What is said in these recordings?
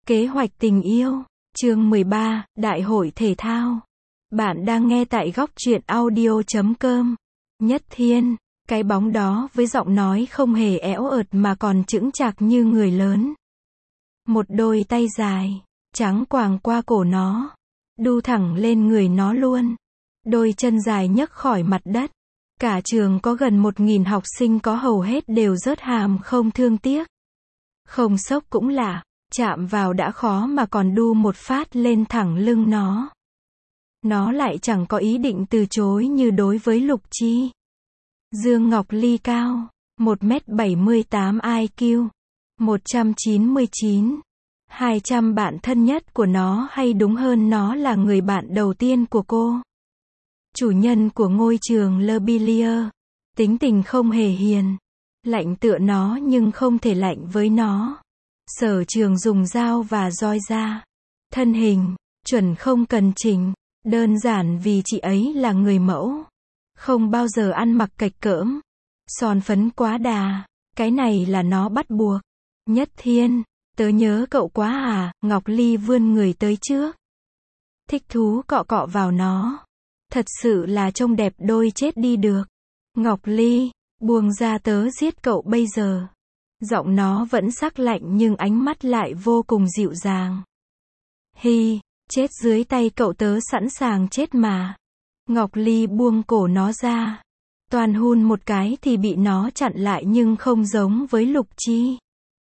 Kế hoạch tình yêu, chương 13, Đại hội thể thao. Bạn đang nghe tại góc truyện audio.com. Nhất Thiên, cái bóng đó với giọng nói không hề éo ợt mà còn chững chạc như người lớn. Một đôi tay dài, trắng quàng qua cổ nó, đu thẳng lên người nó luôn. Đôi chân dài nhấc khỏi mặt đất. Cả trường có gần 1.000 học sinh có hầu hết đều rớt hàm không thương tiếc. Không sốc cũng lạ, chạm vào đã khó mà còn đu một phát lên thẳng lưng nó. Nó lại chẳng có ý định từ chối như đối với Lục Chi. Dương Ngọc Ly cao, 1m78 IQ, 199. 200 bạn thân nhất của nó, hay đúng hơn nó là người bạn đầu tiên của cô. Chủ nhân của ngôi trường Le Billier. Tính tình không hề hiền. Lạnh tựa nó nhưng không thể lạnh với nó. Sở trường dùng dao và roi ra. Thân hình, chuẩn không cần chỉnh. Đơn giản vì chị ấy là người mẫu. Không bao giờ ăn mặc cạch cỡm. Son phấn quá đà. Cái này là nó bắt buộc. Nhất Thiên, tớ nhớ cậu quá à, Ngọc Ly vươn người tới trước. Thích thú cọ cọ vào nó. Thật sự là trông đẹp đôi chết đi được. Ngọc Ly, buông ra tớ giết cậu bây giờ. Giọng nó vẫn sắc lạnh nhưng ánh mắt lại vô cùng dịu dàng. Hi, chết dưới tay cậu tớ sẵn sàng chết mà. Ngọc Ly buông cổ nó ra. Toàn hun một cái thì bị nó chặn lại nhưng không giống với Lục Chi.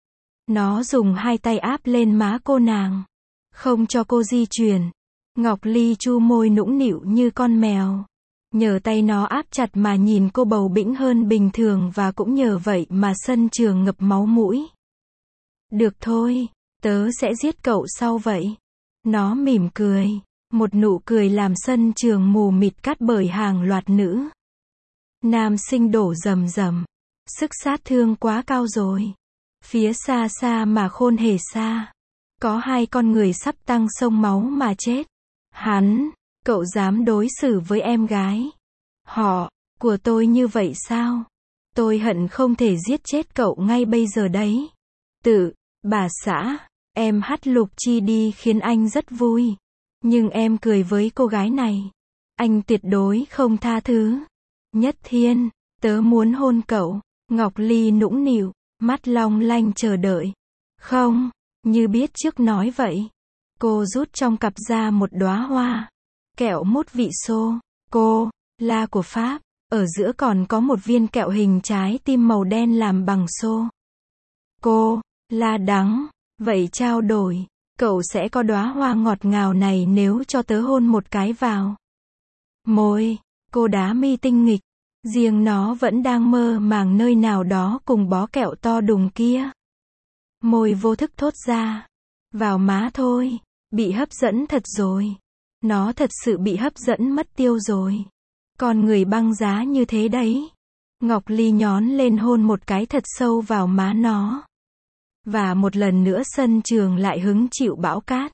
Nó dùng hai tay áp lên má cô nàng. Không cho cô di chuyển. Ngọc Ly chu môi nũng nịu như con mèo. Nhờ tay nó áp chặt mà nhìn cô bầu bĩnh hơn bình thường và cũng nhờ vậy mà sân trường ngập máu mũi. Được thôi, tớ sẽ giết cậu sau vậy. Nó mỉm cười. Một nụ cười làm sân trường mù mịt cắt bởi hàng loạt nữ nam sinh đổ rầm rầm. Sức sát thương quá cao rồi. Phía xa xa mà khôn hề xa. Có hai con người sắp tăng sông máu mà chết. Hắn, cậu dám đối xử với em gái họ của tôi như vậy sao? Tôi hận không thể giết chết cậu ngay bây giờ đấy. Bà xã, em hát Lục Chi đi khiến anh rất vui. Nhưng em cười với cô gái này. Anh tuyệt đối không tha thứ. Nhất Thiên, tớ muốn hôn cậu. Ngọc Ly nũng nịu, mắt long lanh chờ đợi. Không, như biết trước nói vậy. Cô rút trong cặp ra một đóa hoa. Kẹo mút vị xô. Cô, la của Pháp. Ở giữa còn có một viên kẹo hình trái tim màu đen làm bằng xô. Cô, la đắng. Vậy trao đổi. Cậu sẽ có đóa hoa ngọt ngào này nếu cho tớ hôn một cái vào môi. Cô đá mi tinh nghịch. Riêng nó vẫn đang mơ màng nơi nào đó cùng bó kẹo to đùng kia. Môi vô thức thốt ra. Vào má thôi. Bị hấp dẫn thật rồi. Nó thật sự bị hấp dẫn mất tiêu rồi. Con người băng giá như thế đấy. Ngọc Ly nhón lên hôn một cái thật sâu vào má nó. Và một lần nữa sân trường lại hứng chịu bão cát.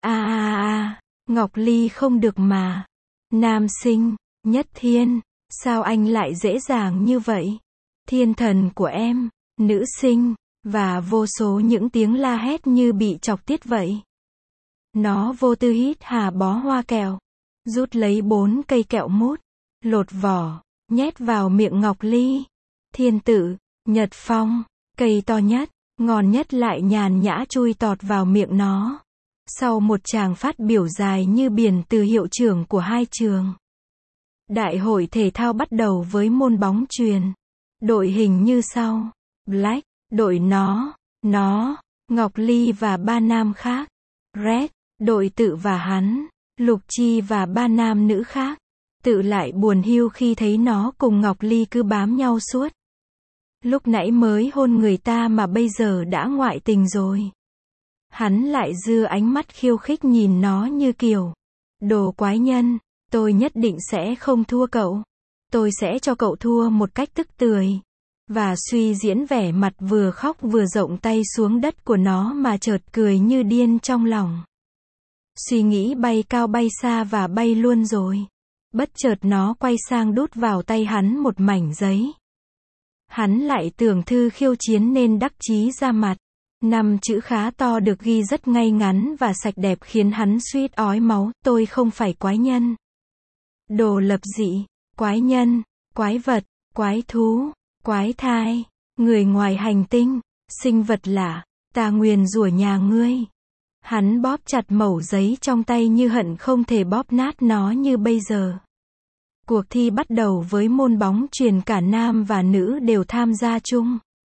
Ngọc Ly không được mà. Nam sinh, Nhất Thiên, sao anh lại dễ dàng như vậy? Thiên thần của em, nữ sinh, và vô số những tiếng la hét như bị chọc tiết vậy. Nó vô tư hít hà bó hoa kẹo. Rút lấy 4 cây kẹo mút. Lột vỏ, nhét vào miệng Ngọc Ly. Thiên Tử, Nhật Phong, cây to nhất, ngon nhất lại nhàn nhã chui tọt vào miệng nó. Sau một tràng phát biểu dài như biển từ hiệu trưởng của hai trường. Đại hội thể thao bắt đầu với môn bóng chuyền. Đội hình như sau. Black, đội nó, Ngọc Ly và 3 nam khác. Red, đội Tự và hắn, Lục Chi và 3 nam nữ khác. Tự lại buồn hiu khi thấy nó cùng Ngọc Ly cứ bám nhau suốt. Lúc nãy mới hôn người ta mà bây giờ đã ngoại tình rồi. Hắn lại giơ ánh mắt khiêu khích nhìn nó như kiểu. Đồ quái nhân, tôi nhất định sẽ không thua cậu. Tôi sẽ cho cậu thua một cách tức tưởi. Và suy diễn vẻ mặt vừa khóc vừa rộng tay xuống đất của nó mà chợt cười như điên trong lòng. Suy nghĩ bay cao bay xa và bay luôn rồi. Bất chợt nó quay sang đút vào tay hắn một mảnh giấy. Hắn lại tưởng thư khiêu chiến nên đắc chí ra mặt. 5 chữ khá to được ghi rất ngay ngắn và sạch đẹp khiến hắn suýt ói máu. Tôi không phải quái nhân. Đồ lập dị, quái nhân, quái vật, quái thú, quái thai, người ngoài hành tinh, sinh vật lạ, ta nguyền rủa nhà ngươi. Hắn bóp chặt mẩu giấy trong tay như hận không thể bóp nát nó như bây giờ. Cuộc thi bắt đầu với môn bóng chuyền, cả nam và nữ đều tham gia chung.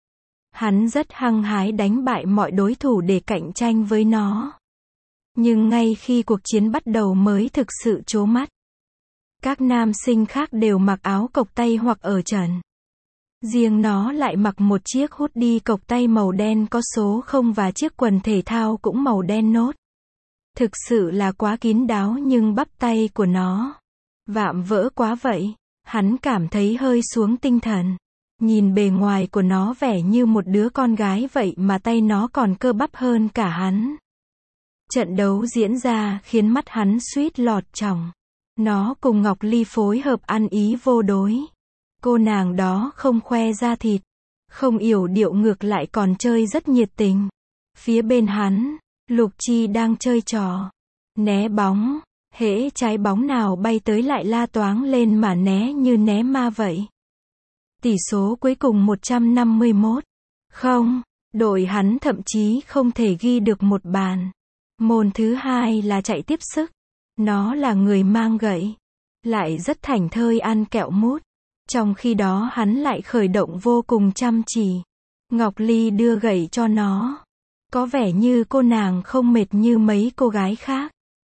Hắn rất hăng hái đánh bại mọi đối thủ để cạnh tranh với nó. Nhưng ngay khi cuộc chiến bắt đầu mới thực sự trố mắt. Các nam sinh khác đều mặc áo cộc tay hoặc ở trần. Riêng nó lại mặc một chiếc hoodie cộc tay màu đen có số 0 và chiếc quần thể thao cũng màu đen nốt. Thực sự là quá kín đáo, nhưng bắp tay của nó vạm vỡ quá vậy. Hắn cảm thấy hơi xuống tinh thần. Nhìn bề ngoài của nó vẻ như một đứa con gái vậy mà tay nó còn cơ bắp hơn cả hắn. Trận đấu diễn ra khiến mắt hắn suýt lọt tròng. Nó cùng Ngọc Ly phối hợp ăn ý vô đối. Cô nàng đó không khoe da thịt, không yểu điệu, ngược lại còn chơi rất nhiệt tình. Phía bên hắn, Lục Chi đang chơi trò né bóng. Hễ trái bóng nào bay tới lại la toáng lên mà né như né ma vậy. Tỷ số cuối cùng 151. Không, đội hắn thậm chí không thể ghi được một bàn. Môn thứ hai là chạy tiếp sức. Nó là người mang gậy, lại rất thảnh thơi ăn kẹo mút. Trong khi đó hắn lại khởi động vô cùng chăm chỉ. Ngọc Ly đưa gậy cho nó. Có vẻ như cô nàng không mệt như mấy cô gái khác.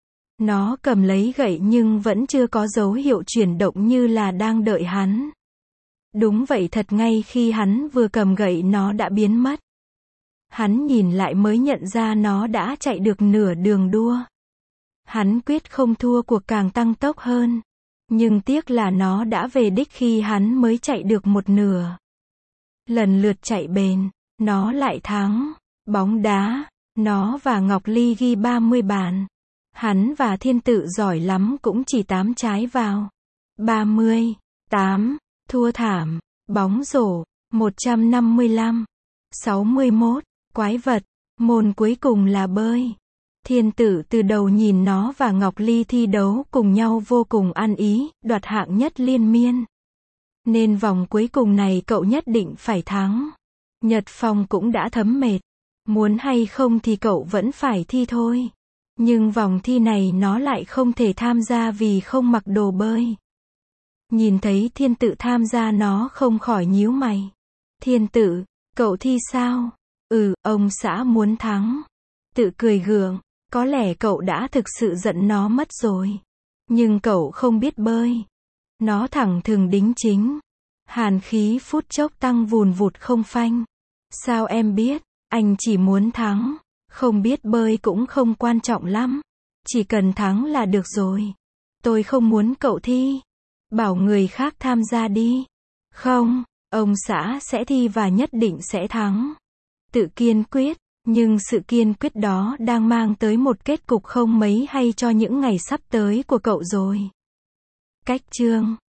Nó cầm lấy gậy nhưng vẫn chưa có dấu hiệu chuyển động, như là đang đợi hắn. Đúng vậy thật, ngay khi hắn vừa cầm gậy nó đã biến mất. Hắn nhìn lại mới nhận ra nó đã chạy được nửa đường đua. Hắn quyết không thua cuộc, càng tăng tốc hơn. Nhưng tiếc là nó đã về đích khi hắn mới chạy được một nửa. Lần lượt chạy bền, nó lại thắng. Bóng đá, nó và Ngọc Ly ghi 30 bàn. Hắn và Thiên Tự giỏi lắm cũng chỉ 8 trái vào. 38, thua thảm. Bóng rổ, 155, 61, quái vật. Môn cuối cùng là bơi. Thiên Tử từ đầu nhìn nó và Ngọc Ly thi đấu cùng nhau vô cùng ăn ý, đoạt hạng nhất liên miên. Nên vòng cuối cùng này cậu nhất định phải thắng. Nhật Phong cũng đã thấm mệt. Muốn hay không thì cậu vẫn phải thi thôi. Nhưng vòng thi này nó lại không thể tham gia vì không mặc đồ bơi. Nhìn thấy Thiên Tự tham gia nó không khỏi nhíu mày. Thiên Tự, cậu thi sao? Ông xã muốn thắng. Tự cười gượng. Có lẽ cậu đã thực sự giận nó mất rồi. Nhưng cậu không biết bơi. Nó thẳng thừng đính chính. Hàn khí phút chốc tăng vùn vụt không phanh. Sao em biết? Anh chỉ muốn thắng. Không biết bơi cũng không quan trọng lắm. Chỉ cần thắng là được rồi. Tôi không muốn cậu thi. Bảo người khác tham gia đi. Không, ông xã sẽ thi và nhất định sẽ thắng. Tự kiên quyết. Nhưng sự kiên quyết đó đang mang tới một kết cục không mấy hay cho những ngày sắp tới của cậu rồi. Cách chương